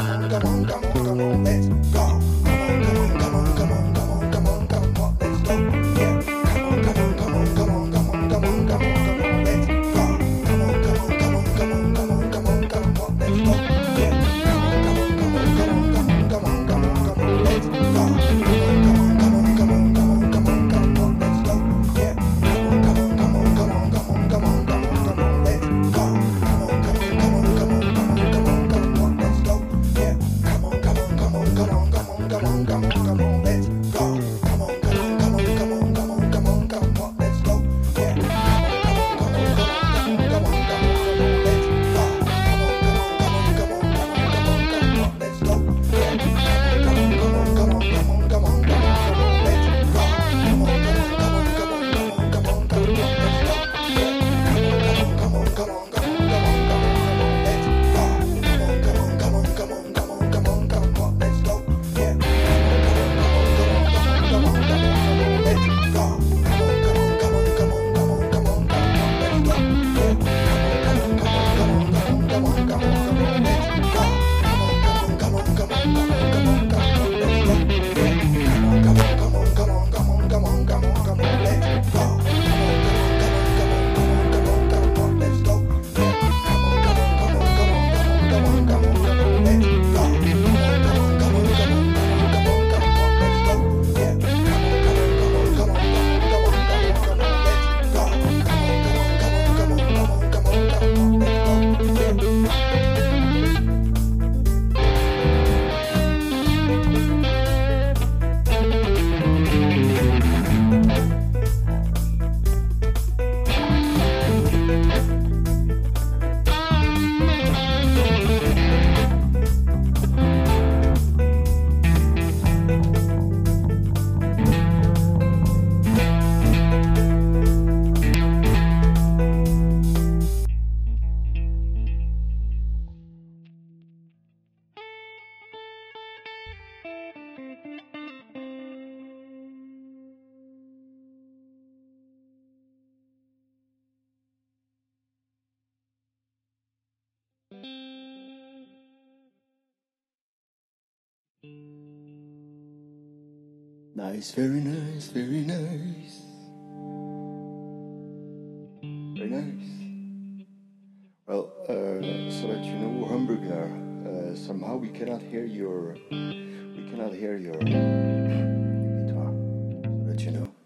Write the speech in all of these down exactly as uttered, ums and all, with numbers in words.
Nice, very nice, very nice. Very nice. Well, uh, so that you know, Hamburger, uh, somehow we cannot hear your, we cannot hear your, your guitar, so that you know.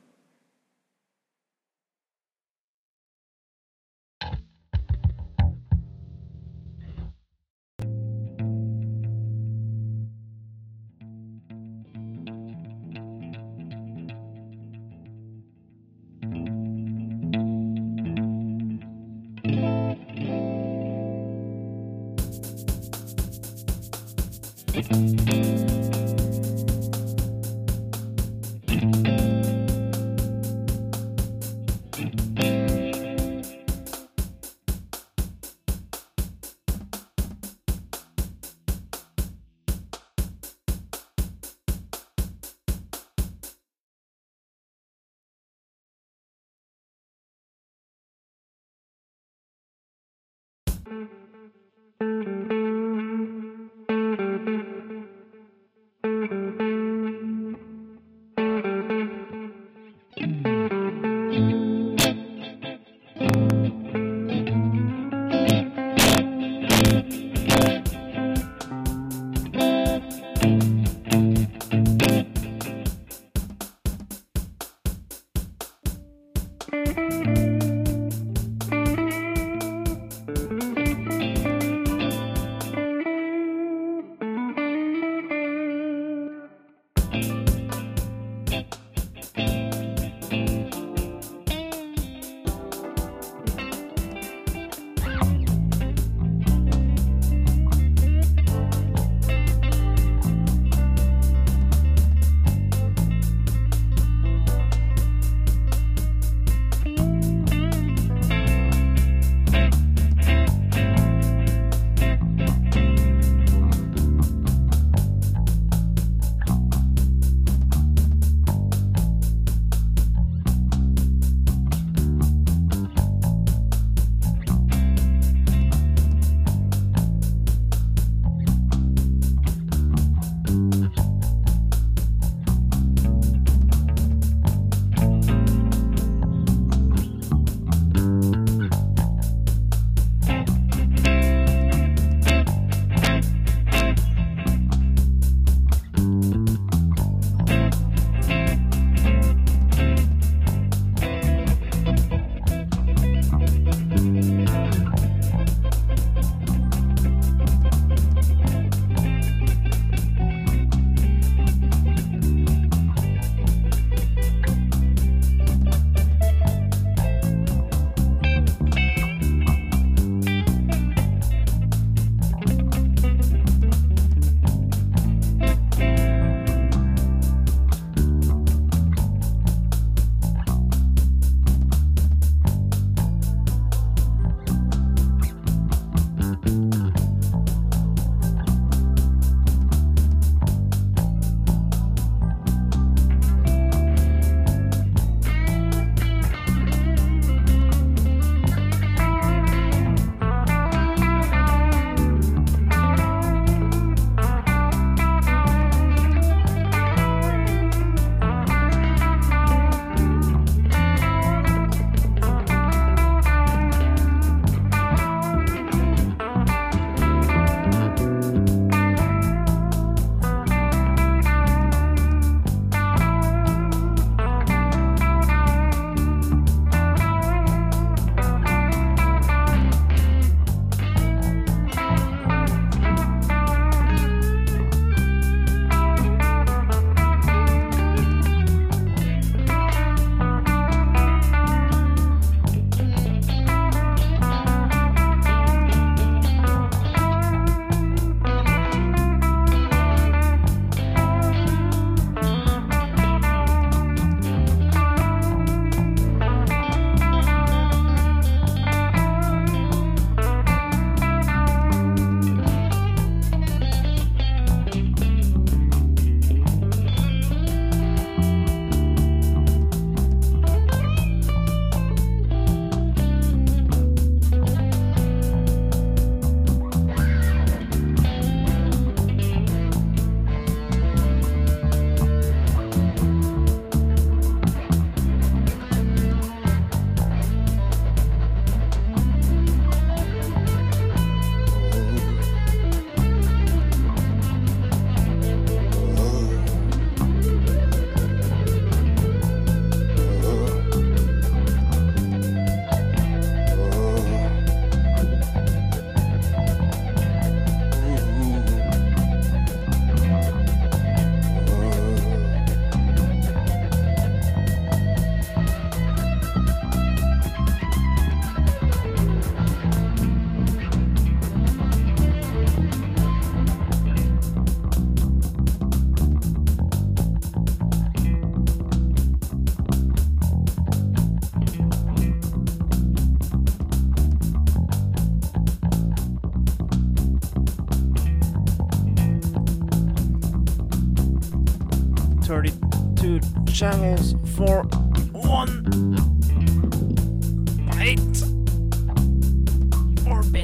thirty-two channels for one byte or bit.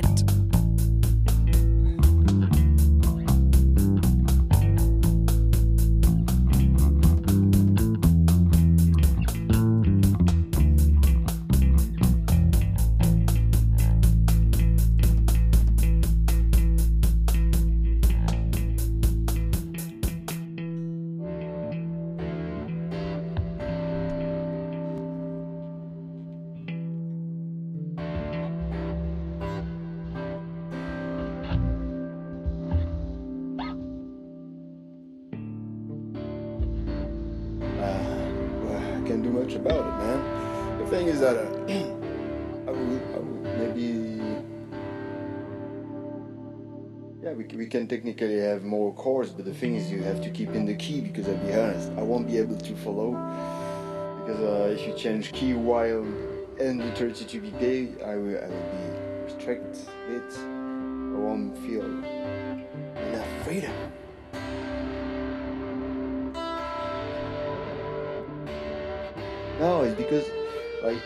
Can't do much about it, man. The thing is that uh, I, would, I would maybe, yeah, we we can technically have more chords, but the thing is you have to keep in the key because I'll be honest, I won't be able to follow because uh, if you change key while in the thirty-two B P M, I will I will be restricted a bit. I won't feel enough freedom. No, it's because, like,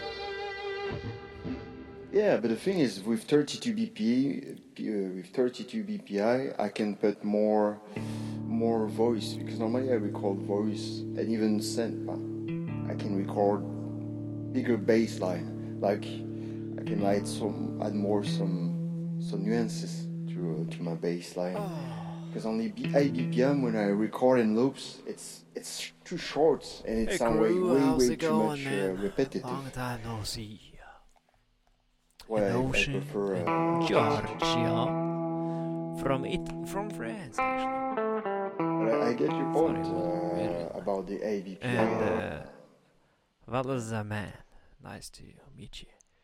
yeah, but the thing is, with thirty-two B P, uh, with thirty-two B P I, I can put more, more voice because normally I record voice and even synth. I can record bigger bass line, like I can add some, add more some, some nuances to uh, to my bass line. Because on the high B P M, when I record in loops, it's it's too short and it Hey sounds way crew, way how's way it too going, much uh, man? repetitive. Long time no see. Well, An I, I ocean prefer. in Uh, Georgia, from it from France actually, but I, I get your point Sorry, uh, really. about the A B P I. and uh, what is a man? Nice to meet you.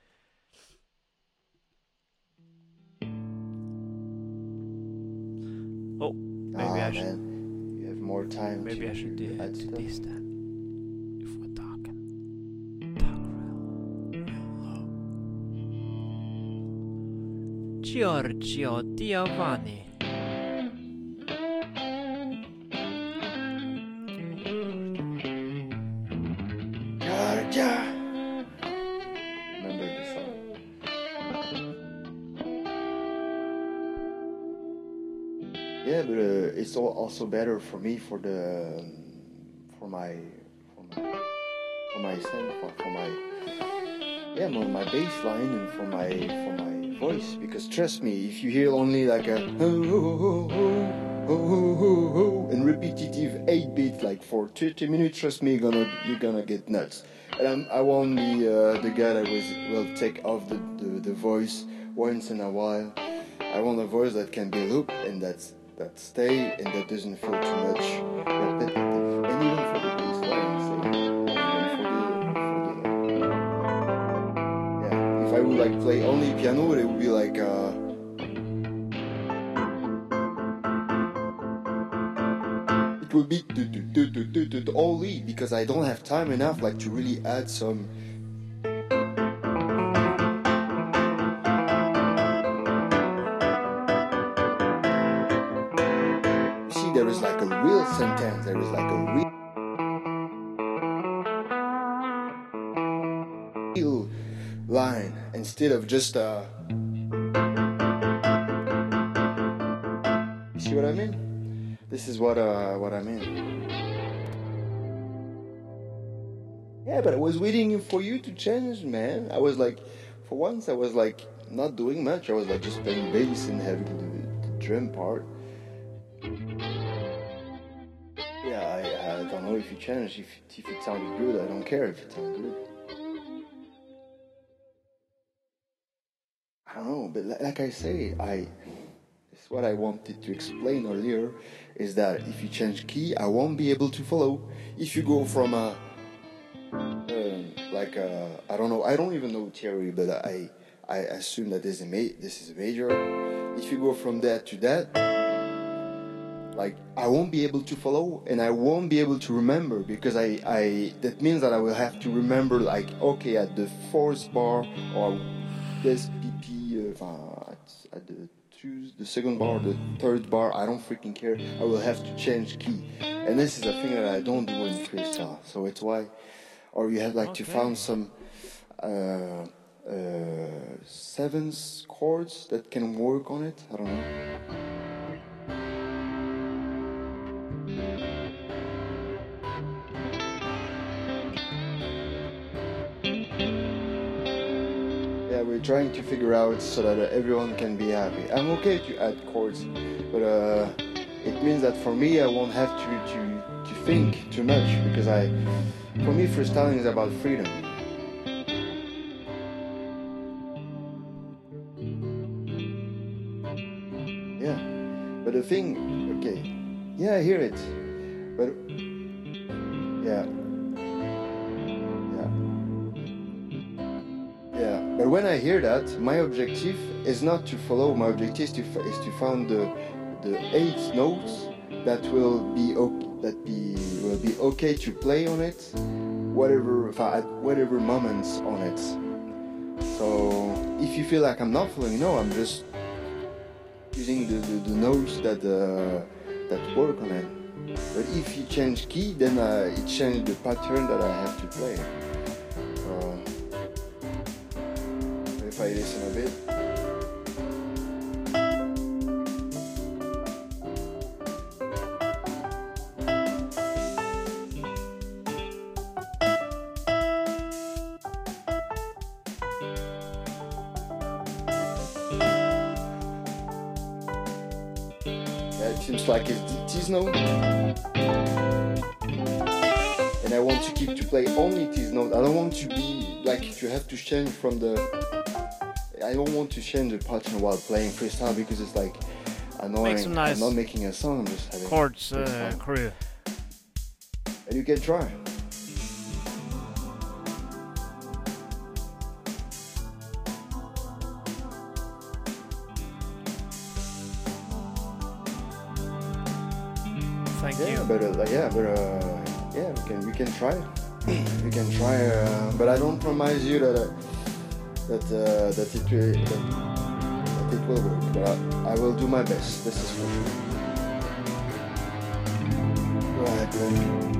Oh, maybe ah, I should. man, you have more time. Maybe to, I should do, add do stuff. this then. If we're talking, talk real, real low. Giorgio Giovanni. Georgia. Remember the song? Yeah, but uh, it's all also better for me for the um, for my for my for my sound for, for my yeah my, my bass line and for my for my voice because trust me, if you hear only like a oh oh oh oh oh oh oh and repetitive eight beats like for thirty minutes, trust me, you're gonna you're gonna get nuts. And I'm, I won't be uh, the guy that was will take off the, the the voice once in a while. I want a voice that can be looped and that's that stay and that doesn't feel too much repetitive. And even for the bass line, same. Even for the, for the yeah. If I would like play only piano, it would be like uh it would be do do do do do do do only because I don't have time enough like to really add some. There is like a real sentence, there is like a real line instead of just uh you see what I mean? This is what uh what I mean. Yeah, but I was waiting for you to change, man. I was like, for once I was like not doing much. I was like just playing bass and having the, the drum part. Yeah, I, I don't know if you changed, if, if it sounded good, I don't care if it sounded good. I don't know, but like I say, I, it's what I wanted to explain earlier, is that if you change key, I won't be able to follow. If you go from a, um, like a, I don't know, I don't even know theory, but I, I assume that this is a, ma- this is a major. If you go from that to that, like I won't be able to follow and I won't be able to remember because I, I that means that I will have to remember like okay at the fourth bar or this B P uh, at, at the two, the second bar, the third bar, I don't freaking care. I will have to change key And this is a thing that I don't do in freestyle. So it's why, or you have like to Okay. find some uh, uh, seventh chords that can work on it. I don't know. Yeah, we're trying to figure out so that uh, everyone can be happy. I'm okay to add chords, but uh, it means that for me, I won't have to, to, to think too much because I, for me, freestyling is about freedom. Yeah, but the thing, okay, yeah, I hear it, but yeah. Yeah, but when I hear that, my objective is not to follow. My objective is to f- is to find the the eight notes that will be okay, that be will be okay to play on it, whatever at whatever moments on it. So if you feel like I'm not following, no, I'm just using the, the, the notes that uh, that work on it. But if you change key, then uh, it changes the pattern that I have to play. So, if I listen a bit. Yeah, it seems like it's this note. And I want to keep to play only this note. I don't want to be like to have to change from the I don't want to change the pattern while playing freestyle because it's like annoying. Make some nice I'm not making a song, I'm just having chords, a uh, song. crew. And you can try. Thank Yeah, you. but uh, like, yeah, but uh, yeah, we can we can try. We can try, uh, but I don't promise you that uh, that uh, that it will that, that it will work. But I, I will do my best. This is for sure. Go ahead, Glenn.